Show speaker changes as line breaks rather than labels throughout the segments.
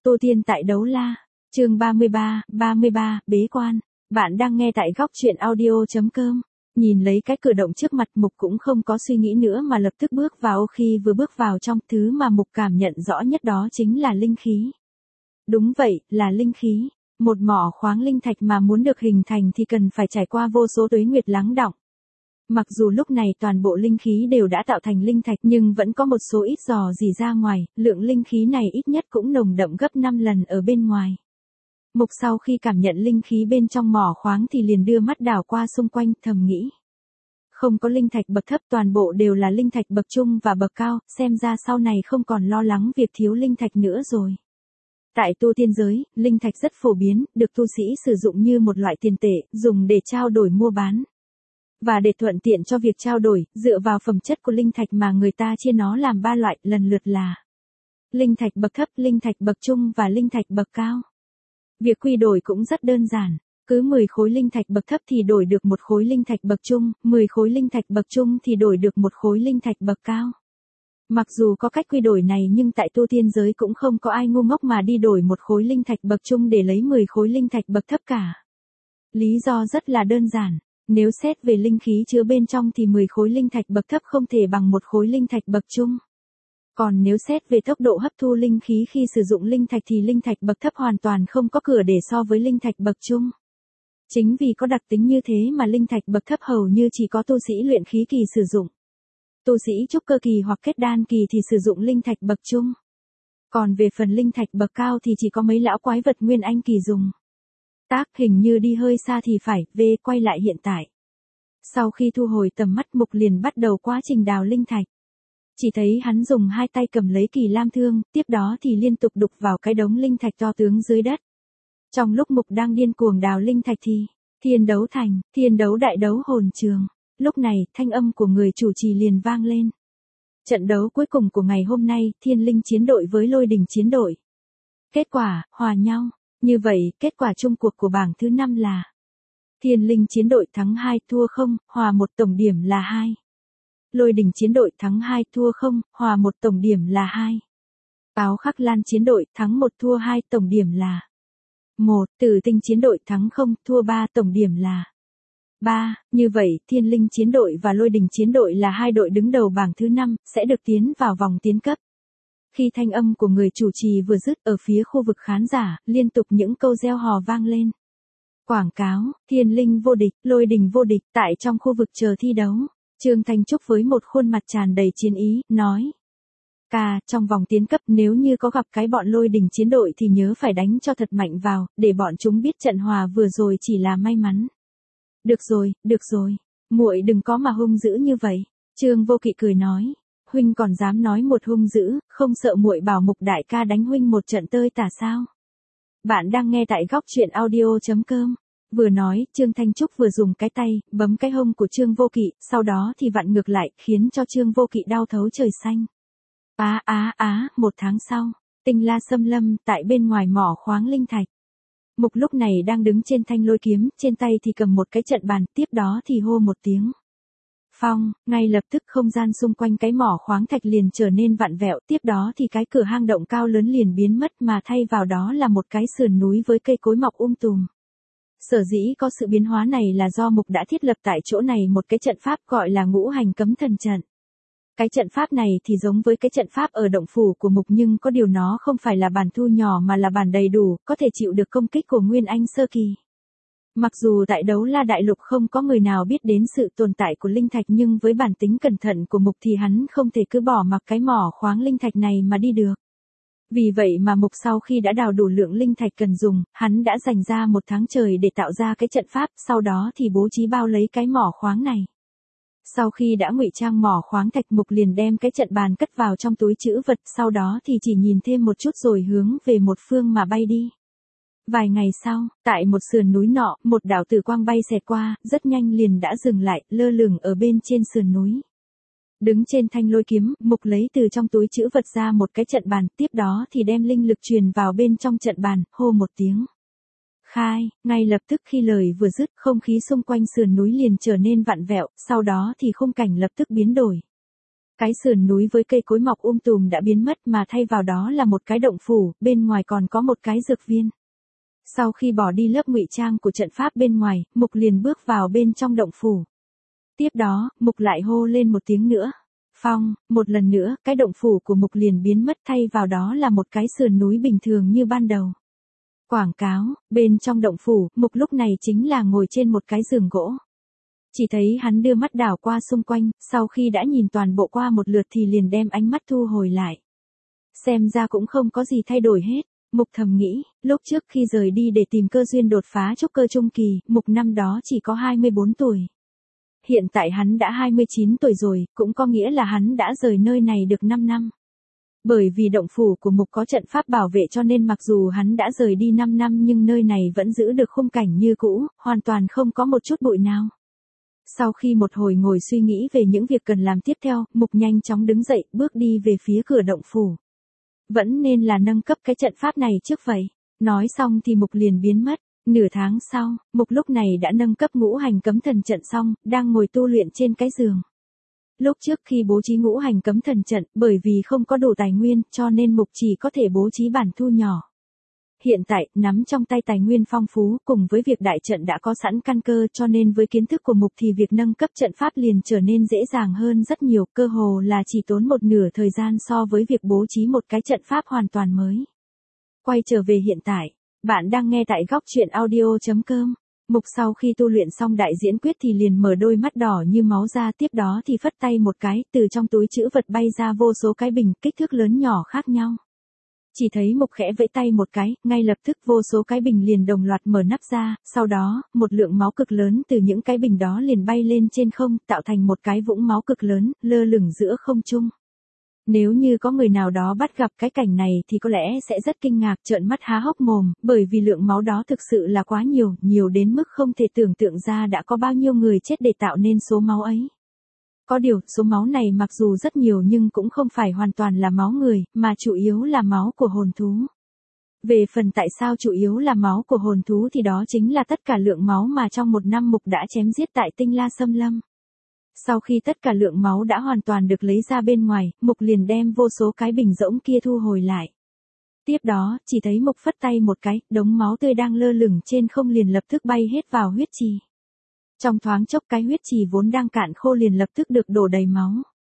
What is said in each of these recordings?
Tô Thiên tại Đấu La, chương 33, bế quan. Bạn đang nghe tại góc truyện audio.com. Nhìn lấy cái cử động trước mặt, Mục cũng không có suy nghĩ nữa mà lập tức bước vào. Khi vừa bước vào trong, thứ mà Mục cảm nhận rõ nhất đó chính là linh khí. Đúng vậy, là linh khí. Một mỏ khoáng linh thạch mà muốn được hình thành thì cần phải trải qua vô số tuế nguyệt lắng đọng. Mặc dù lúc này toàn bộ linh khí đều đã tạo thành linh thạch nhưng vẫn có một số ít rò rỉ ra ngoài, lượng linh khí này ít nhất cũng nồng đậm gấp 5 lần ở bên ngoài. Mục sau khi cảm nhận linh khí bên trong mỏ khoáng thì liền đưa mắt đảo qua xung quanh, thầm nghĩ. Không có linh thạch bậc thấp, toàn bộ đều là linh thạch bậc trung và bậc cao, xem ra sau này không còn lo lắng việc thiếu linh thạch nữa rồi. Tại tu tiên giới, linh thạch rất phổ biến, được tu sĩ sử dụng như một loại tiền tệ, dùng để trao đổi mua bán. Và để thuận tiện cho việc trao đổi, dựa vào phẩm chất của linh thạch mà người ta chia nó làm 3 loại, lần lượt là linh thạch bậc thấp, linh thạch bậc trung và linh thạch bậc cao. Việc quy đổi cũng rất đơn giản, cứ 10 khối linh thạch bậc thấp thì đổi được một khối linh thạch bậc trung, 10 khối linh thạch bậc trung thì đổi được một khối linh thạch bậc cao. Mặc dù có cách quy đổi này nhưng tại tu tiên giới cũng không có ai ngu ngốc mà đi đổi một khối linh thạch bậc trung để lấy 10 khối linh thạch bậc thấp cả. Lý do rất là đơn giản. Nếu xét về linh khí chứa bên trong thì 10 khối linh thạch bậc thấp không thể bằng một khối linh thạch bậc trung. Còn nếu xét về tốc độ hấp thu linh khí khi sử dụng linh thạch thì linh thạch bậc thấp hoàn toàn không có cửa để so với linh thạch bậc trung. Chính vì có đặc tính như thế mà linh thạch bậc thấp hầu như chỉ có tu sĩ luyện khí kỳ sử dụng. Tu sĩ trúc cơ kỳ hoặc kết đan kỳ thì sử dụng linh thạch bậc trung. Còn về phần linh thạch bậc cao thì chỉ có mấy lão quái vật nguyên anh kỳ dùng. Hình như đi hơi xa thì phải, quay lại hiện tại. Sau khi thu hồi tầm mắt, Mục liền bắt đầu quá trình đào linh thạch. Chỉ thấy hắn dùng hai tay cầm lấy kỳ lam thương, tiếp đó thì liên tục đục vào cái đống linh thạch to tướng dưới đất. Trong lúc Mục đang điên cuồng đào linh thạch thì, thiên đấu thành, thiên đấu đại đấu hồn trường. Lúc này, thanh âm của người chủ trì liền vang lên. Trận đấu cuối cùng của ngày hôm nay, Thiên Linh chiến đội với Lôi Đình chiến đội. Kết quả, hòa nhau. Như vậy, kết quả chung cuộc của bảng thứ 5 là Thiên Linh chiến đội thắng 2 thua 0, hòa 1 tổng điểm là 2. Lôi Đình chiến đội thắng 2 thua 0, hòa 1 tổng điểm là 2. Áo Khắc Lan chiến đội thắng 1 thua 2 tổng điểm là 1. Tử Tinh chiến đội thắng 0 thua 3 tổng điểm là 3. Như vậy, Thiên Linh chiến đội và Lôi Đình chiến đội là hai đội đứng đầu bảng thứ 5, sẽ được tiến vào vòng tiến cấp. Khi thanh âm của người chủ trì vừa dứt, ở phía khu vực khán giả, liên tục những câu reo hò vang lên. Quảng cáo, Thiên Linh vô địch, Lôi Đình vô địch, tại trong khu vực chờ thi đấu. Trương Thanh Trúc với một khuôn mặt tràn đầy chiến ý, nói. Trong vòng tiến cấp nếu như có gặp cái bọn Lôi Đình chiến đội thì nhớ phải đánh cho thật mạnh vào, để bọn chúng biết trận hòa vừa rồi chỉ là may mắn. Được rồi, muội đừng có mà hung dữ như vậy. Trương Vô Kỵ cười nói. Huynh còn dám nói một hung dữ, không sợ muội bảo Mục đại ca đánh huynh một trận tơi tả sao? Bạn đang nghe tại góc truyện audio.com. Vừa nói, Trương Thanh Trúc vừa dùng cái tay, bấm cái hông của Trương Vô Kỵ, sau đó thì vặn ngược lại, khiến cho Trương Vô Kỵ đau thấu trời xanh. Một tháng sau, Tinh La Xâm Lâm, tại bên ngoài mỏ khoáng linh thạch. Mục lúc này đang đứng trên thanh lôi kiếm, trên tay thì cầm một cái trận bàn, tiếp đó thì hô một tiếng. Phong, ngay lập tức không gian xung quanh cái mỏ khoáng thạch liền trở nên vặn vẹo, tiếp đó thì cái cửa hang động cao lớn liền biến mất mà thay vào đó là một cái sườn núi với cây cối mọc tùm. Sở dĩ có sự biến hóa này là do Mục đã thiết lập tại chỗ này một cái trận pháp gọi là Ngũ Hành Cấm Thần Trận. Cái trận pháp này thì giống với cái trận pháp ở động phủ của Mục nhưng có điều nó không phải là bản thu nhỏ mà là bản đầy đủ, có thể chịu được công kích của Nguyên Anh sơ kỳ. Mặc dù tại Đấu La Đại Lục không có người nào biết đến sự tồn tại của linh thạch nhưng với bản tính cẩn thận của Mục thì hắn không thể cứ bỏ mặc cái mỏ khoáng linh thạch này mà đi được. Vì vậy mà Mục sau khi đã đào đủ lượng linh thạch cần dùng, hắn đã dành ra 1 tháng trời để tạo ra cái trận pháp, sau đó thì bố trí bao lấy cái mỏ khoáng này. Sau khi đã ngụy trang mỏ khoáng thạch, Mục liền đem cái trận bàn cất vào trong túi trữ vật, sau đó thì chỉ nhìn thêm một chút rồi hướng về một phương mà bay đi. Vài ngày sau, tại một sườn núi nọ, một đạo tử quang bay xẹt qua, rất nhanh liền đã dừng lại, lơ lửng ở bên trên sườn núi. Đứng trên thanh lôi kiếm, Mục lấy từ trong túi trữ vật ra một cái trận bàn, tiếp đó thì đem linh lực truyền vào bên trong trận bàn, hô một tiếng. Khai, ngay lập tức khi lời vừa dứt, không khí xung quanh sườn núi liền trở nên vặn vẹo, sau đó thì khung cảnh lập tức biến đổi. Cái sườn núi với cây cối mọc tùm đã biến mất mà thay vào đó là một cái động phủ, bên ngoài còn có một cái dược viên. Sau khi bỏ đi lớp ngụy trang của trận pháp bên ngoài, Mục liền bước vào bên trong động phủ. Tiếp đó, Mục lại hô lên một tiếng nữa. Phong, một lần nữa, cái động phủ của Mục liền biến mất thay vào đó là một cái sườn núi bình thường như ban đầu. Quảng cáo, bên trong động phủ, Mục lúc này chính là ngồi trên một cái giường gỗ. Chỉ thấy hắn đưa mắt đảo qua xung quanh, sau khi đã nhìn toàn bộ qua một lượt thì liền đem ánh mắt thu hồi lại. Xem ra cũng không có gì thay đổi hết. Mục thầm nghĩ, lúc trước khi rời đi để tìm cơ duyên đột phá trúc cơ trung kỳ, Mục năm đó chỉ có 24 tuổi. Hiện tại hắn đã 29 tuổi rồi, cũng có nghĩa là hắn đã rời nơi này được 5 năm. Bởi vì động phủ của Mục có trận pháp bảo vệ cho nên mặc dù hắn đã rời đi 5 năm nhưng nơi này vẫn giữ được khung cảnh như cũ, hoàn toàn không có một chút bụi nào. Sau khi một hồi ngồi suy nghĩ về những việc cần làm tiếp theo, Mục nhanh chóng đứng dậy, bước đi về phía cửa động phủ. Vẫn nên là nâng cấp cái trận pháp này trước vậy. Nói xong thì Mục liền biến mất. Nửa tháng sau, Mục lúc này đã nâng cấp ngũ hành cấm thần trận xong, đang ngồi tu luyện trên cái giường. Lúc trước khi bố trí ngũ hành cấm thần trận, bởi vì không có đủ tài nguyên, cho nên Mục chỉ có thể bố trí bản thu nhỏ. Hiện tại, nắm trong tay tài nguyên phong phú, cùng với việc đại trận đã có sẵn căn cơ cho nên với kiến thức của Mục thì việc nâng cấp trận pháp liền trở nên dễ dàng hơn rất nhiều, cơ hồ là chỉ tốn một nửa thời gian so với việc bố trí một cái trận pháp hoàn toàn mới. Quay trở về hiện tại, bạn đang nghe tại góc truyện audio.com. Mục sau khi tu luyện xong đại diễn quyết thì liền mở đôi mắt đỏ như máu ra, tiếp đó thì phất tay một cái, từ trong túi trữ vật bay ra vô số cái bình, kích thước lớn nhỏ khác nhau. Chỉ thấy Mục khẽ vẫy tay một cái, ngay lập tức vô số cái bình liền đồng loạt mở nắp ra, sau đó, một lượng máu cực lớn từ những cái bình đó liền bay lên trên không, tạo thành một cái vũng máu cực lớn, lơ lửng giữa không trung. Nếu như có người nào đó bắt gặp cái cảnh này thì có lẽ sẽ rất kinh ngạc, trợn mắt há hốc mồm, bởi vì lượng máu đó thực sự là quá nhiều, nhiều đến mức không thể tưởng tượng ra đã có bao nhiêu người chết để tạo nên số máu ấy. Có điều, số máu này mặc dù rất nhiều nhưng cũng không phải hoàn toàn là máu người, mà chủ yếu là máu của hồn thú. Về phần tại sao chủ yếu là máu của hồn thú thì đó chính là tất cả lượng máu mà trong một năm Mục đã chém giết tại Tinh La Xâm Lâm. Sau khi tất cả lượng máu đã hoàn toàn được lấy ra bên ngoài, Mục liền đem vô số cái bình rỗng kia thu hồi lại. Tiếp đó, chỉ thấy Mục phất tay một cái, đống máu tươi đang lơ lửng trên không liền lập tức bay hết vào huyết trì. Trong thoáng chốc cái huyết trì vốn đang cạn khô liền lập tức được đổ đầy máu.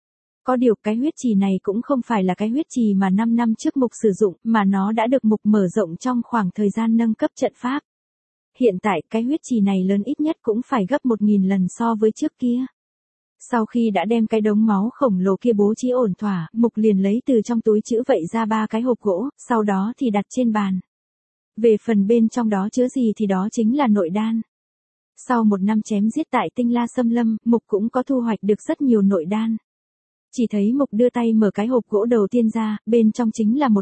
Có điều cái huyết trì này cũng không phải là cái huyết trì mà 5 năm trước Mục sử dụng, mà nó đã được Mục mở rộng trong khoảng thời gian nâng cấp trận pháp. Hiện tại cái huyết trì này lớn ít nhất cũng phải gấp 1000 lần so với trước kia. Sau khi đã đem cái đống máu khổng lồ kia bố trí ổn thỏa, Mục liền lấy từ trong túi trữ vậy ra 3 cái hộp gỗ, sau đó thì đặt trên bàn. Về phần bên trong đó chứa gì thì đó chính là nội đan. Sau một năm chém giết tại Tinh La Xâm Lâm, Mục cũng có thu hoạch được rất nhiều nội đan. Chỉ thấy Mục đưa tay mở cái hộp gỗ đầu tiên ra, bên trong chính là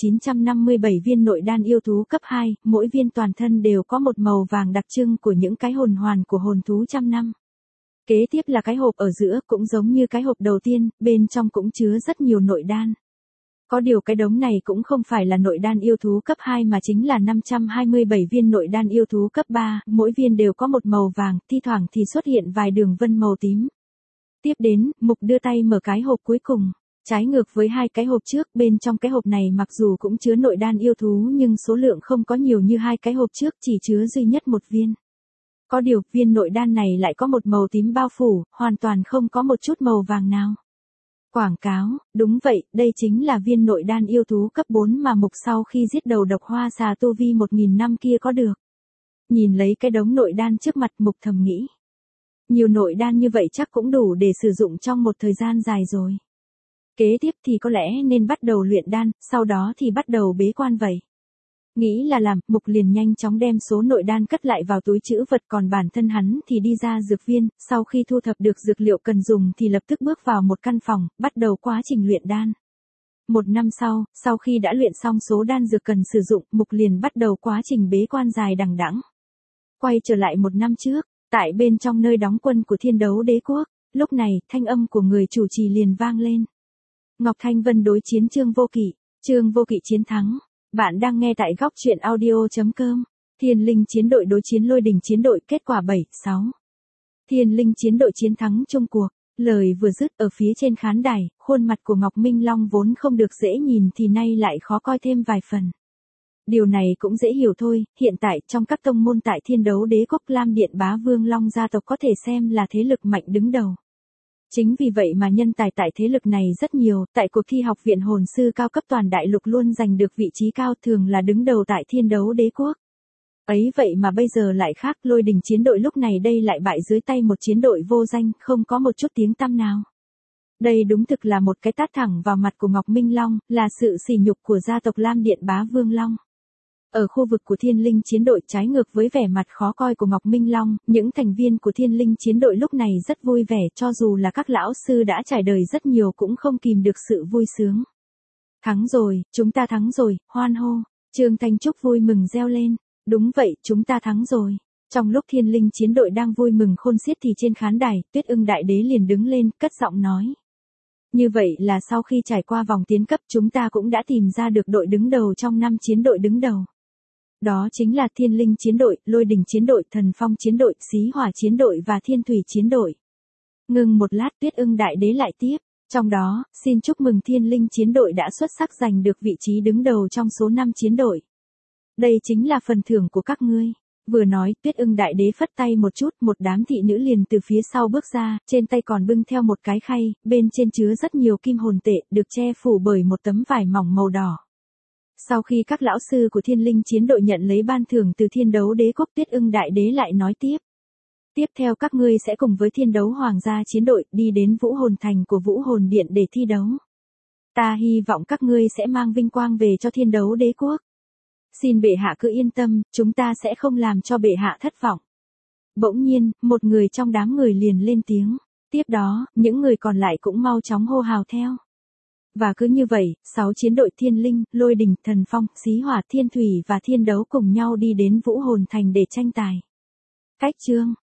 1957 viên nội đan yêu thú cấp 2, mỗi viên toàn thân đều có một màu vàng đặc trưng của những cái hồn hoàn của hồn thú trăm năm. Kế tiếp là cái hộp ở giữa cũng giống như cái hộp đầu tiên, bên trong cũng chứa rất nhiều nội đan. Có điều cái đống này cũng không phải là nội đan yêu thú cấp 2 mà chính là 527 viên nội đan yêu thú cấp 3, mỗi viên đều có một màu vàng, thi thoảng thì xuất hiện vài đường vân màu tím. Tiếp đến, Mục đưa tay mở cái hộp cuối cùng. Trái ngược với hai cái hộp trước, bên trong cái hộp này mặc dù cũng chứa nội đan yêu thú nhưng số lượng không có nhiều như hai cái hộp trước, chỉ chứa duy nhất một viên. Có điều, viên nội đan này lại có một màu tím bao phủ, hoàn toàn không có một chút màu vàng nào. Quảng cáo, đúng vậy, đây chính là viên nội đan yêu thú cấp 4 mà Mục sau khi giết đầu độc hoa xà tu vi 1000 năm kia có được. Nhìn lấy cái đống nội đan trước mặt Mục thầm nghĩ. Nhiều nội đan như vậy chắc cũng đủ để sử dụng trong một thời gian dài rồi. Kế tiếp thì có lẽ nên bắt đầu luyện đan, sau đó thì bắt đầu bế quan vậy. Nghĩ là làm, Mục liền nhanh chóng đem số nội đan cất lại vào túi trữ vật, còn bản thân hắn thì đi ra dược viên, sau khi thu thập được dược liệu cần dùng thì lập tức bước vào một căn phòng, bắt đầu quá trình luyện đan. Một năm sau khi đã luyện xong số đan dược cần sử dụng, Mục liền bắt đầu quá trình bế quan dài đằng đẵng. Quay trở lại một năm trước, tại bên trong nơi đóng quân của Thiên Đấu Đế Quốc, lúc này, thanh âm của người chủ trì liền vang lên. Ngọc Thanh Vân đối chiến Trương Vô Kỵ, Trương Vô Kỵ chiến thắng. Bạn đang nghe tại góc truyện audio.com. Thiên Linh chiến đội đối chiến Lôi Đình chiến đội, kết quả 7-6. Thiên Linh chiến đội chiến thắng chung cuộc. Lời vừa dứt ở phía trên khán đài, khuôn mặt của Ngọc Minh Long vốn không được dễ nhìn thì nay lại khó coi thêm vài phần. Điều này cũng dễ hiểu thôi, hiện tại trong các tông môn tại Thiên Đấu Đế quốc, Lam Điện Bá Vương Long gia tộc có thể xem là thế lực mạnh đứng đầu. Chính vì vậy mà nhân tài tại thế lực này rất nhiều, tại cuộc thi học viện hồn sư cao cấp toàn đại lục luôn giành được vị trí cao, thường là đứng đầu tại Thiên Đấu Đế quốc. Ấy vậy mà bây giờ lại khác, Lôi Đình chiến đội lúc này đây lại bại dưới tay một chiến đội vô danh, không có một chút tiếng tăm nào. Đây đúng thực là một cái tát thẳng vào mặt của Ngọc Minh Long, là sự sỉ nhục của gia tộc Lam Điện Bá Vương Long. Ở khu vực của Thiên Linh chiến đội, trái ngược với vẻ mặt khó coi của Ngọc Minh Long, những thành viên của Thiên Linh chiến đội lúc này rất vui vẻ, cho dù là các lão sư đã trải đời rất nhiều cũng không kìm được sự vui sướng. Thắng rồi, chúng ta thắng rồi, hoan hô. Trương Thanh Trúc vui mừng reo lên. Đúng vậy, chúng ta thắng rồi. Trong lúc Thiên Linh chiến đội đang vui mừng khôn xiết thì trên khán đài, Tuyết Ưng Đại Đế liền đứng lên, cất giọng nói. Như vậy là sau khi trải qua vòng tiến cấp, chúng ta cũng đã tìm ra được đội đứng đầu trong 5 chiến đội đứng đầu. Đó chính là Thiên Linh chiến đội, Lôi Đình chiến đội, Thần Phong chiến đội, Xí Hỏa chiến đội và Thiên Thủy chiến đội. Ngừng một lát, Tuyết Ưng Đại Đế lại tiếp. Trong đó, xin chúc mừng Thiên Linh chiến đội đã xuất sắc giành được vị trí đứng đầu trong số 5 chiến đội. Đây chính là phần thưởng của các ngươi. Vừa nói, Tuyết Ưng Đại Đế phất tay một chút, một đám thị nữ liền từ phía sau bước ra, trên tay còn bưng theo một cái khay, bên trên chứa rất nhiều kim hồn tệ, được che phủ bởi một tấm vải mỏng màu đỏ. Sau khi các lão sư của Thiên Linh chiến đội nhận lấy ban thưởng từ Thiên Đấu Đế quốc, Tuyết Ưng Đại Đế lại nói tiếp. Tiếp theo các ngươi sẽ cùng với Thiên Đấu Hoàng gia chiến đội đi đến Vũ Hồn Thành của Vũ Hồn Điện để thi đấu. Ta hy vọng các ngươi sẽ mang vinh quang về cho Thiên Đấu Đế quốc. Xin bệ hạ cứ yên tâm, chúng ta sẽ không làm cho bệ hạ thất vọng. Bỗng nhiên, một người trong đám người liền lên tiếng. Tiếp đó, những người còn lại cũng mau chóng hô hào theo. Và cứ như vậy, 6 chiến đội Thiên Linh, Lôi Đình, Thần Phong, Xí Hỏa, Thiên Thủy và Thiên Đấu cùng nhau đi đến Vũ Hồn Thành để tranh tài. Cách chương